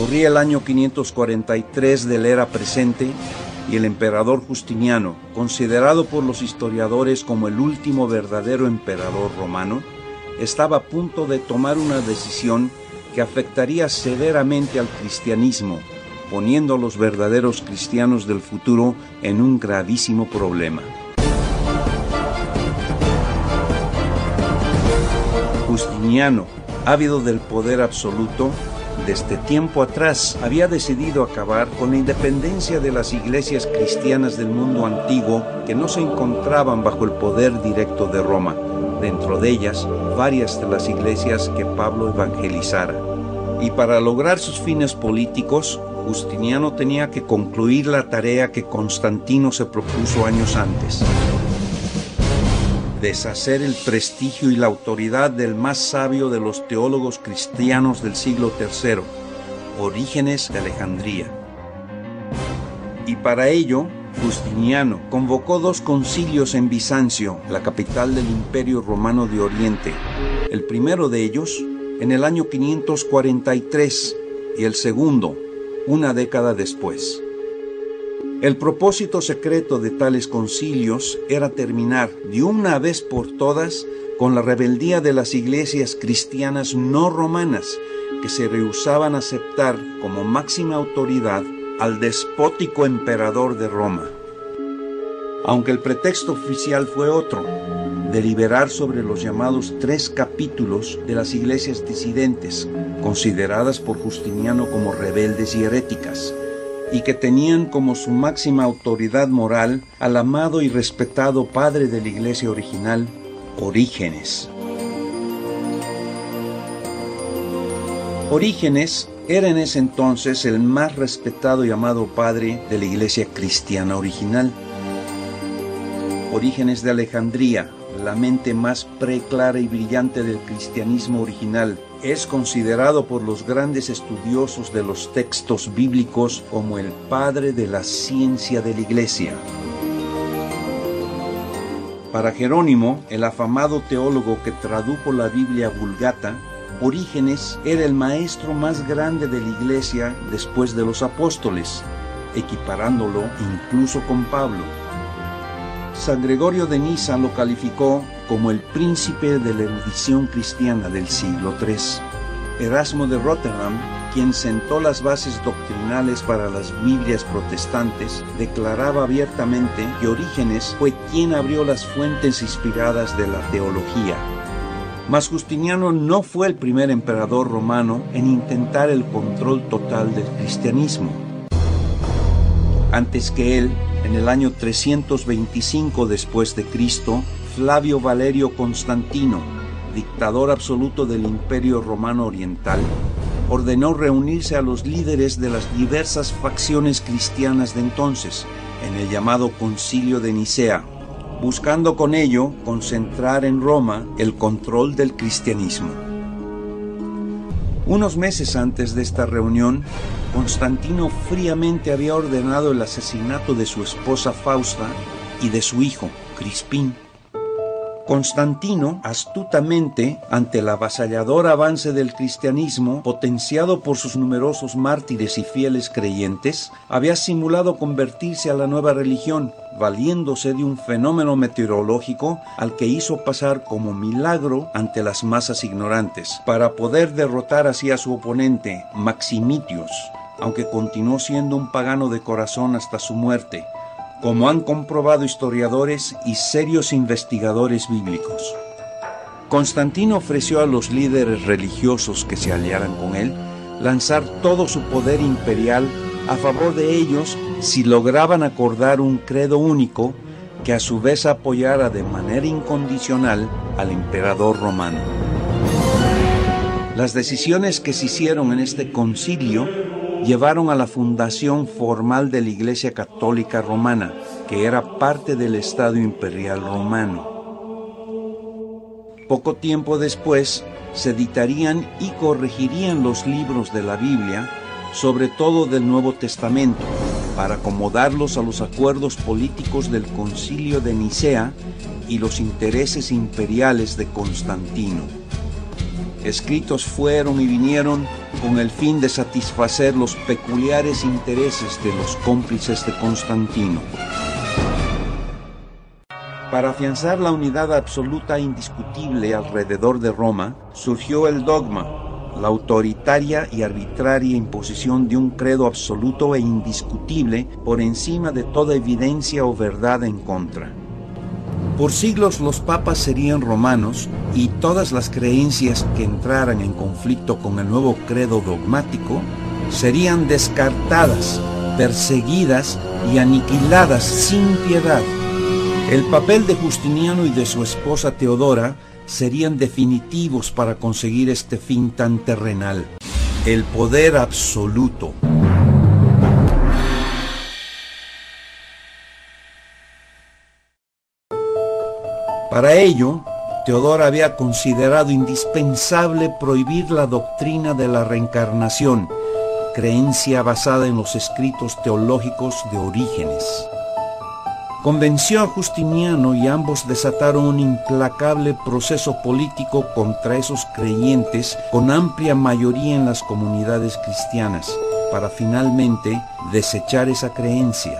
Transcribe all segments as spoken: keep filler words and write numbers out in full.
Corría el año quinientos cuarenta y tres de la era presente y el emperador Justiniano, considerado por los historiadores como el último verdadero emperador romano, estaba a punto de tomar una decisión que afectaría severamente al cristianismo, poniendo a los verdaderos cristianos del futuro en un gravísimo problema. Justiniano, ávido del poder absoluto, desde tiempo atrás había decidido acabar con la independencia de las iglesias cristianas del mundo antiguo que no se encontraban bajo el poder directo de Roma, dentro de ellas varias de las iglesias que Pablo evangelizara. Y para lograr sus fines políticos, Justiniano tenía que concluir la tarea que Constantino se propuso años antes: deshacer el prestigio y la autoridad del más sabio de los teólogos cristianos del siglo tercero, Orígenes de Alejandría. Y para ello, Justiniano convocó dos concilios en Bizancio, la capital del Imperio Romano de Oriente. El primero de ellos en el año quinientos cuarenta y tres y el segundo una década después. El propósito secreto de tales concilios era terminar de una vez por todas con la rebeldía de las iglesias cristianas no romanas, que se rehusaban a aceptar como máxima autoridad al despótico emperador de Roma. Aunque el pretexto oficial fue otro: deliberar sobre los llamados tres capítulos de las iglesias disidentes, consideradas por Justiniano como rebeldes y heréticas, y que tenían como su máxima autoridad moral al amado y respetado padre de la iglesia original, Orígenes. Orígenes era en ese entonces el más respetado y amado padre de la iglesia cristiana original. Orígenes de Alejandría, la mente más preclara y brillante del cristianismo original, es considerado por los grandes estudiosos de los textos bíblicos como el padre de la ciencia de la iglesia. Para Jerónimo, el afamado teólogo que tradujo la Biblia Vulgata, Orígenes era el maestro más grande de la iglesia después de los apóstoles, equiparándolo incluso con Pablo. San Gregorio de Niza lo calificó como el príncipe de la erudición cristiana del siglo tercero. Erasmo de Rotterdam, quien sentó las bases doctrinales para las Biblias protestantes, declaraba abiertamente que Orígenes fue quien abrió las fuentes inspiradas de la teología. Mas Justiniano no fue el primer emperador romano en intentar el control total del cristianismo. Antes que él, en el año trescientos veinticinco después de Cristo, Flavio Valerio Constantino, dictador absoluto del Imperio Romano Oriental, ordenó reunirse a los líderes de las diversas facciones cristianas de entonces, en el llamado Concilio de Nicea, buscando con ello concentrar en Roma el control del cristianismo. Unos meses antes de esta reunión, Constantino fríamente había ordenado el asesinato de su esposa Fausta y de su hijo, Crispín. Constantino, astutamente, ante el avasallador avance del cristianismo, potenciado por sus numerosos mártires y fieles creyentes, había simulado convertirse a la nueva religión, valiéndose de un fenómeno meteorológico al que hizo pasar como milagro ante las masas ignorantes, para poder derrotar así a su oponente, Maximitios, aunque continuó siendo un pagano de corazón hasta su muerte, como han comprobado historiadores y serios investigadores bíblicos. Constantino ofreció a los líderes religiosos que se aliaran con él lanzar todo su poder imperial a favor de ellos si lograban acordar un credo único que a su vez apoyara de manera incondicional al emperador romano. Las decisiones que se hicieron en este concilio llevaron a la fundación formal de la Iglesia Católica Romana, que era parte del Estado Imperial Romano. Poco tiempo después, se editarían y corregirían los libros de la Biblia, sobre todo del Nuevo Testamento, para acomodarlos a los acuerdos políticos del Concilio de Nicea y los intereses imperiales de Constantino. Escritos fueron y vinieron con el fin de satisfacer los peculiares intereses de los cómplices de Constantino. Para afianzar la unidad absoluta e indiscutible alrededor de Roma, surgió el dogma, la autoritaria y arbitraria imposición de un credo absoluto e indiscutible por encima de toda evidencia o verdad en contra. Por siglos los papas serían romanos y todas las creencias que entraran en conflicto con el nuevo credo dogmático serían descartadas, perseguidas y aniquiladas sin piedad. El papel de Justiniano y de su esposa Teodora serían definitivos para conseguir este fin tan terrenal, el poder absoluto. Para ello, Teodora había considerado indispensable prohibir la doctrina de la reencarnación, creencia basada en los escritos teológicos de Orígenes. Convenció a Justiniano y ambos desataron un implacable proceso político contra esos creyentes con amplia mayoría en las comunidades cristianas, para finalmente desechar esa creencia.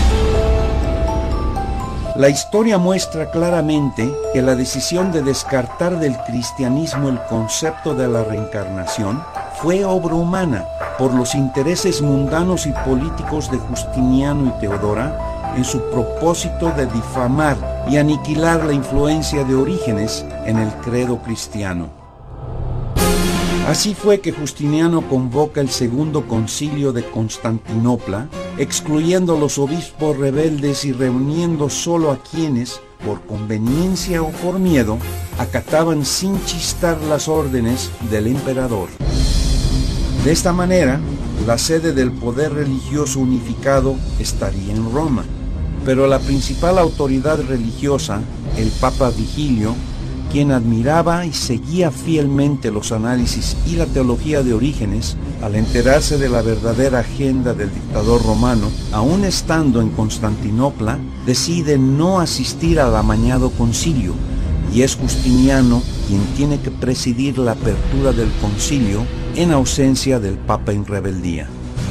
La historia muestra claramente que la decisión de descartar del cristianismo el concepto de la reencarnación fue obra humana por los intereses mundanos y políticos de Justiniano y Teodora en su propósito de difamar y aniquilar la influencia de Orígenes en el credo cristiano. Así fue que Justiniano convoca el segundo concilio de Constantinopla, excluyendo a los obispos rebeldes y reuniendo solo a quienes, por conveniencia o por miedo, acataban sin chistar las órdenes del emperador. De esta manera, la sede del poder religioso unificado estaría en Roma, pero la principal autoridad religiosa, el Papa Vigilio, quien admiraba y seguía fielmente los análisis y la teología de Orígenes, al enterarse de la verdadera agenda del dictador romano, aún estando en Constantinopla, decide no asistir al amañado concilio, y es Justiniano quien tiene que presidir la apertura del concilio en ausencia del Papa en rebeldía.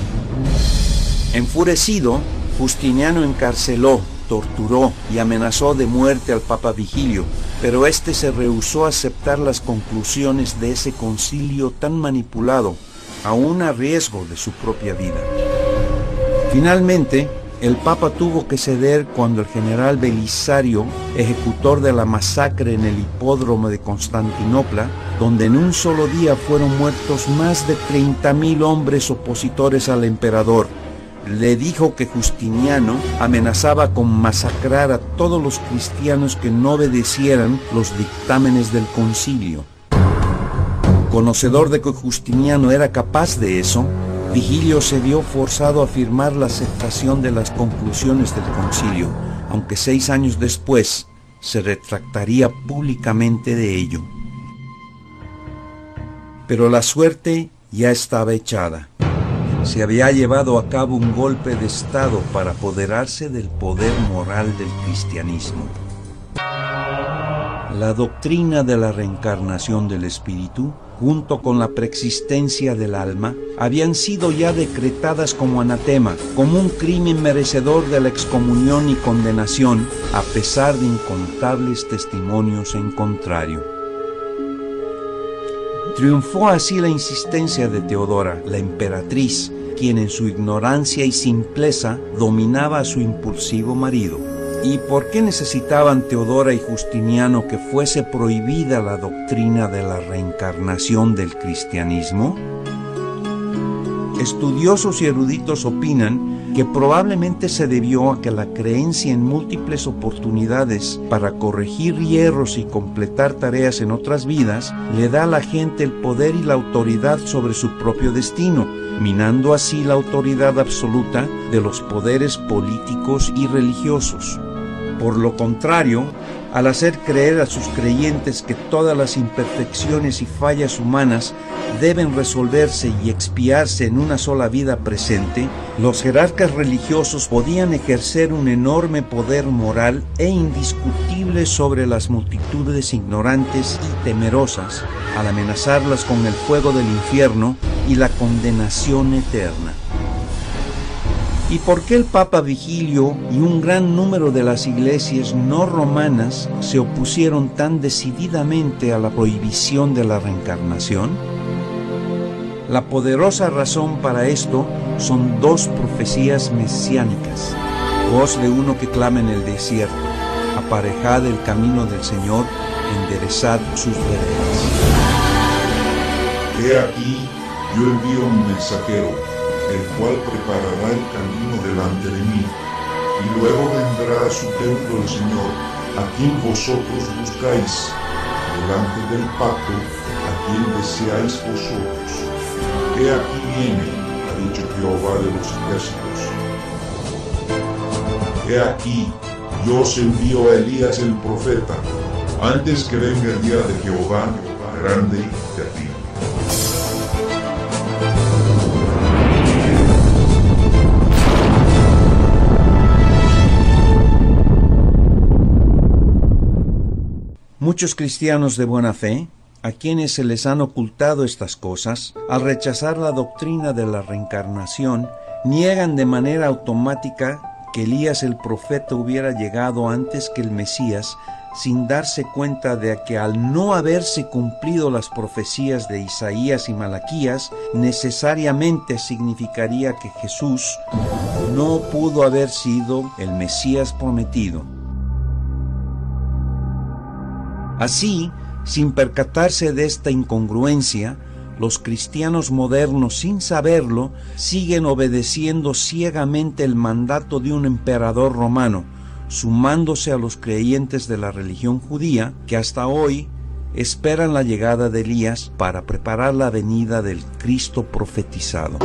Enfurecido, Justiniano encarceló, torturó y amenazó de muerte al Papa Vigilio, pero éste se rehusó a aceptar las conclusiones de ese concilio tan manipulado, aún a riesgo de su propia vida. Finalmente, el Papa tuvo que ceder cuando el general Belisario, ejecutor de la masacre en el hipódromo de Constantinopla, donde en un solo día fueron muertos más de treinta mil hombres opositores al emperador, le dijo que Justiniano amenazaba con masacrar a todos los cristianos que no obedecieran los dictámenes del concilio. Conocedor de que Justiniano era capaz de eso, Vigilio se vio forzado a firmar la aceptación de las conclusiones del concilio, aunque seis años después se retractaría públicamente de ello. Pero la suerte ya estaba echada. Se había llevado a cabo un golpe de Estado para apoderarse del poder moral del cristianismo. La doctrina de la reencarnación del espíritu, junto con la preexistencia del alma, habían sido ya decretadas como anatema, como un crimen merecedor de la excomunión y condenación, a pesar de incontables testimonios en contrario. Triunfó así la insistencia de Teodora, la emperatriz, quien en su ignorancia y simpleza dominaba a su impulsivo marido. ¿Y por qué necesitaban Teodora y Justiniano que fuese prohibida la doctrina de la reencarnación del cristianismo? Estudiosos y eruditos opinan que probablemente se debió a que la creencia en múltiples oportunidades para corregir hierros y completar tareas en otras vidas le da a la gente el poder y la autoridad sobre su propio destino, minando así la autoridad absoluta de los poderes políticos y religiosos. Por lo contrario, al hacer creer a sus creyentes que todas las imperfecciones y fallas humanas deben resolverse y expiarse en una sola vida presente, los jerarcas religiosos podían ejercer un enorme poder moral e indiscutible sobre las multitudes ignorantes y temerosas, al amenazarlas con el fuego del infierno y la condenación eterna. ¿Y por qué el Papa Vigilio y un gran número de las iglesias no romanas se opusieron tan decididamente a la prohibición de la reencarnación? La poderosa razón para esto son dos profecías mesiánicas. Voz de uno que clama en el desierto: aparejad el camino del Señor, enderezad sus veredas. He aquí, yo envío un mensajero, el cual preparará el camino delante de mí, y luego vendrá a su templo el Señor, a quien vosotros buscáis, delante del pacto, a quien deseáis vosotros. He aquí viene, ha dicho Jehová de los ejércitos. He aquí, yo os envío a Elías el profeta, antes que venga el día de Jehová, grande y terrible. Muchos cristianos de buena fe, a quienes se les han ocultado estas cosas, al rechazar la doctrina de la reencarnación, niegan de manera automática que Elías el profeta hubiera llegado antes que el Mesías, sin darse cuenta de que al no haberse cumplido las profecías de Isaías y Malaquías, necesariamente significaría que Jesús no pudo haber sido el Mesías prometido. Así, sin percatarse de esta incongruencia, los cristianos modernos, sin saberlo, siguen obedeciendo ciegamente el mandato de un emperador romano, sumándose a los creyentes de la religión judía que hasta hoy esperan la llegada de Elías para preparar la venida del Cristo profetizado.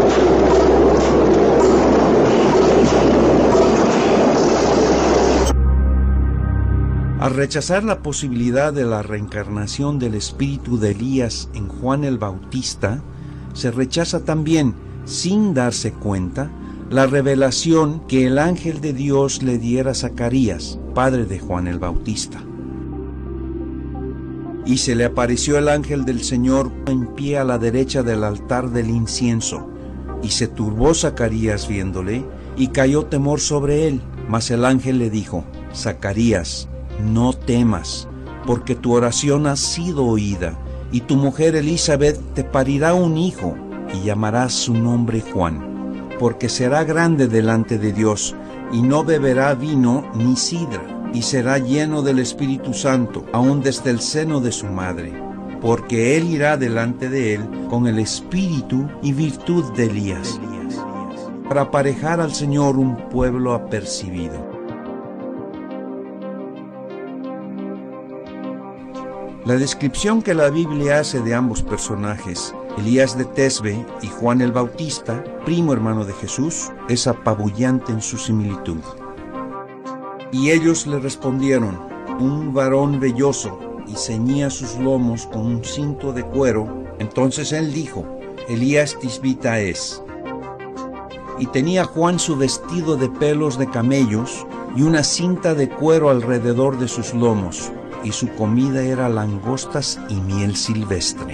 Al rechazar la posibilidad de la reencarnación del espíritu de Elías en Juan el Bautista, se rechaza también, sin darse cuenta, la revelación que el ángel de Dios le diera a Zacarías, padre de Juan el Bautista. Y se le apareció el ángel del Señor en pie a la derecha del altar del incienso, y se turbó Zacarías viéndole, y cayó temor sobre él. Mas el ángel le dijo: Zacarías, no temas, porque tu oración ha sido oída, y tu mujer Elizabeth te parirá un hijo, y llamarás su nombre Juan, porque será grande delante de Dios, y no beberá vino ni sidra, y será lleno del Espíritu Santo, aun desde el seno de su madre, porque él irá delante de él con el espíritu y virtud de Elías, para aparejar al Señor un pueblo apercibido. La descripción que la Biblia hace de ambos personajes, Elías de Tesbe y Juan el Bautista, primo hermano de Jesús, es apabullante en su similitud. Y ellos le respondieron: un varón velloso, y ceñía sus lomos con un cinto de cuero. Entonces él dijo: Elías Tisbita es. Y tenía Juan su vestido de pelos de camellos y una cinta de cuero alrededor de sus lomos, y su comida era langostas y miel silvestre.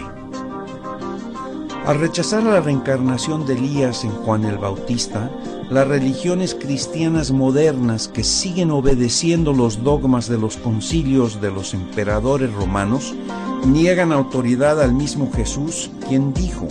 Al rechazar la reencarnación de Elías en Juan el Bautista, las religiones cristianas modernas que siguen obedeciendo los dogmas de los concilios de los emperadores romanos niegan autoridad al mismo Jesús, quien dijo: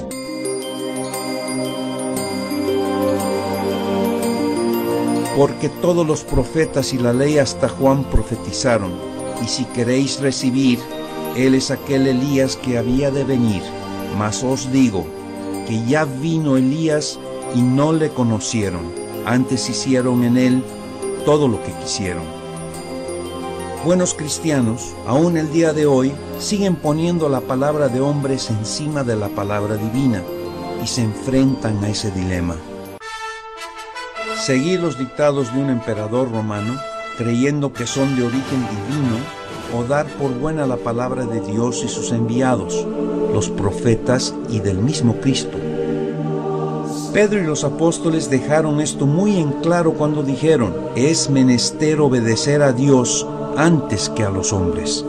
porque todos los profetas y la ley hasta Juan profetizaron. Y si queréis recibir, él es aquel Elías que había de venir. Mas os digo que ya vino Elías y no le conocieron, antes hicieron en él todo lo que quisieron. Buenos cristianos, aún el día de hoy, siguen poniendo la palabra de hombres encima de la palabra divina y se enfrentan a ese dilema. Seguir los dictados de un emperador romano creyendo que son de origen divino, o dar por buena la palabra de Dios y sus enviados, los profetas y del mismo Cristo. Pedro y los apóstoles dejaron esto muy en claro cuando dijeron: es menester obedecer a Dios antes que a los hombres.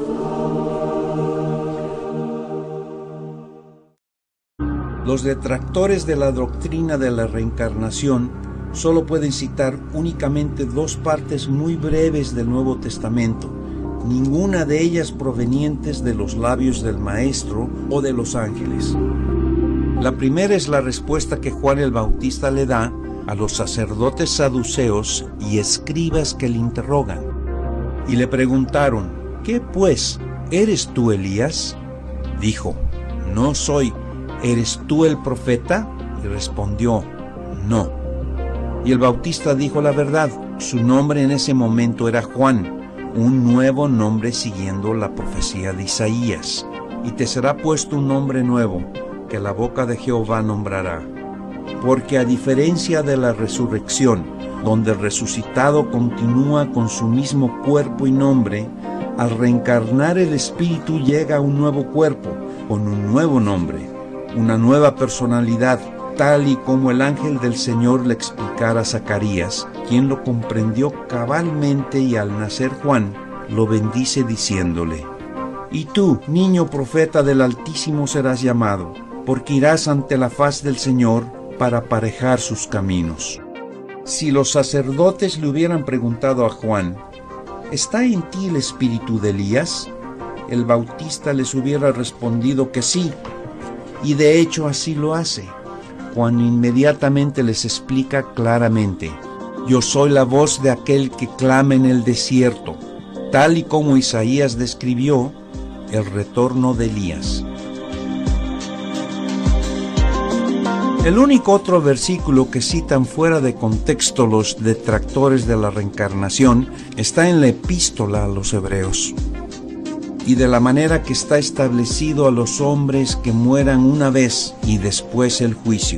Los detractores de la doctrina de la reencarnación solo pueden citar únicamente dos partes muy breves del Nuevo Testamento, ninguna de ellas provenientes de los labios del Maestro o de los ángeles. La primera es la respuesta que Juan el Bautista le da a los sacerdotes saduceos y escribas que le interrogan. Y le preguntaron: ¿qué pues? ¿Eres tú Elías? Dijo: no soy. ¿Eres tú el profeta? Y respondió: no. Y el Bautista dijo la verdad. Su nombre en ese momento era Juan, un nuevo nombre siguiendo la profecía de Isaías. Y te será puesto un nombre nuevo, que la boca de Jehová nombrará. Porque a diferencia de la resurrección, donde el resucitado continúa con su mismo cuerpo y nombre, al reencarnar el espíritu llega a un nuevo cuerpo, con un nuevo nombre, una nueva personalidad, tal y como el ángel del Señor le explicara a Zacarías, quien lo comprendió cabalmente, y al nacer Juan, lo bendice diciéndole: y tú, niño profeta del Altísimo, serás llamado, porque irás ante la faz del Señor para aparejar sus caminos. Si los sacerdotes le hubieran preguntado a Juan: ¿está en ti el espíritu de Elías?, el Bautista les hubiera respondido que sí, y de hecho así lo hace, cuando inmediatamente les explica claramente: yo soy la voz de aquel que clama en el desierto, tal y como Isaías describió el retorno de Elías. El único otro versículo que citan fuera de contexto los detractores de la reencarnación está en la epístola a los Hebreos, y de la manera que está establecido a los hombres que mueran una vez y después el juicio.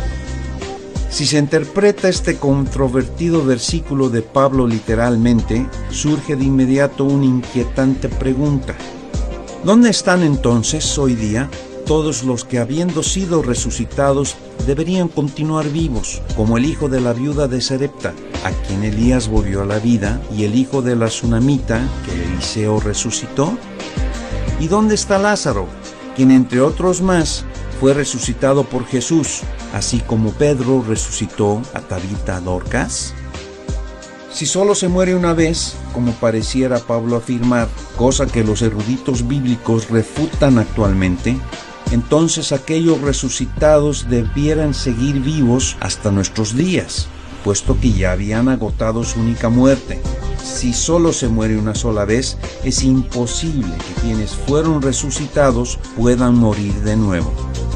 Si se interpreta este controvertido versículo de Pablo literalmente, surge de inmediato una inquietante pregunta: ¿dónde están entonces hoy día todos los que, habiendo sido resucitados, deberían continuar vivos, como el hijo de la viuda de Sarepta, a quien Elías volvió a la vida, y el hijo de la Sunamita, que Eliseo resucitó? ¿Y dónde está Lázaro, quien entre otros más fue resucitado por Jesús, así como Pedro resucitó a Tabita Dorcas? Si solo se muere una vez, como pareciera Pablo afirmar, cosa que los eruditos bíblicos refutan actualmente, entonces aquellos resucitados debieran seguir vivos hasta nuestros días, puesto que ya habían agotado su única muerte. Si solo se muere una sola vez, es imposible que quienes fueron resucitados puedan morir de nuevo.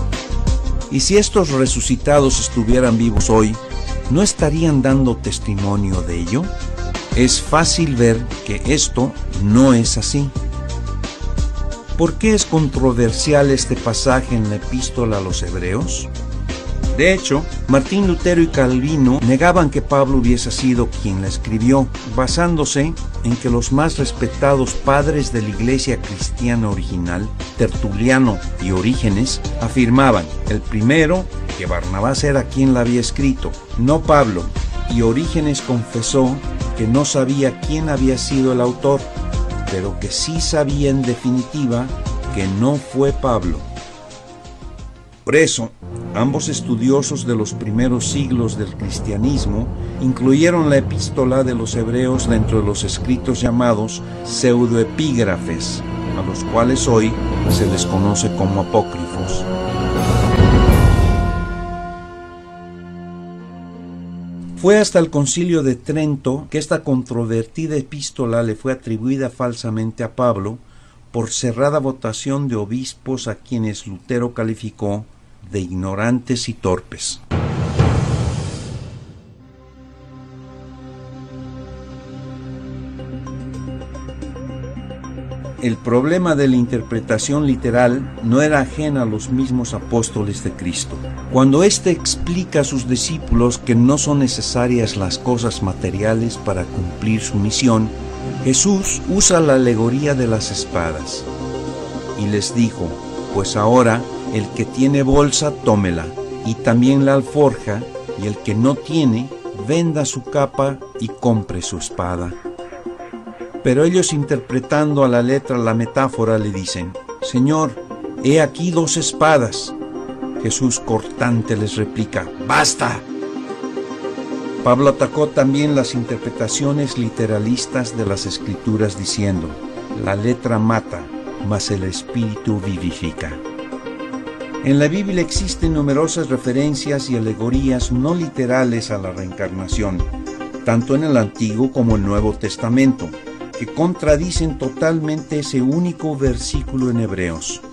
Y si estos resucitados estuvieran vivos hoy, ¿no estarían dando testimonio de ello? Es fácil ver que esto no es así. ¿Por qué es controversial este pasaje en la epístola a los Hebreos? De hecho, Martín Lutero y Calvino negaban que Pablo hubiese sido quien la escribió, basándose en que los más respetados padres de la iglesia cristiana original, Tertuliano y Orígenes, afirmaban, el primero, que Barnabás era quien la había escrito, no Pablo, y Orígenes confesó que no sabía quién había sido el autor, pero que sí sabía en definitiva que no fue Pablo. Por eso, ambos estudiosos de los primeros siglos del cristianismo incluyeron la epístola de los Hebreos dentro de los escritos llamados pseudoepígrafes, a los cuales hoy se les conoce como apócrifos. Fue hasta el Concilio de Trento que esta controvertida epístola le fue atribuida falsamente a Pablo por cerrada votación de obispos a quienes Lutero calificó de ignorantes y torpes. El problema de la interpretación literal no era ajeno a los mismos apóstoles de Cristo. Cuando éste explica a sus discípulos que no son necesarias las cosas materiales para cumplir su misión, Jesús usa la alegoría de las espadas. Y les dijo: pues ahora el que tiene bolsa, tómela, y también la alforja, y el que no tiene, venda su capa y compre su espada. Pero ellos, interpretando a la letra la metáfora, le dicen: Señor, he aquí dos espadas. Jesús cortante les replica: ¡basta! Pablo atacó también las interpretaciones literalistas de las Escrituras diciendo: la letra mata, mas el Espíritu vivifica. En la Biblia existen numerosas referencias y alegorías no literales a la reencarnación, tanto en el Antiguo como el Nuevo Testamento, que contradicen totalmente ese único versículo en Hebreos.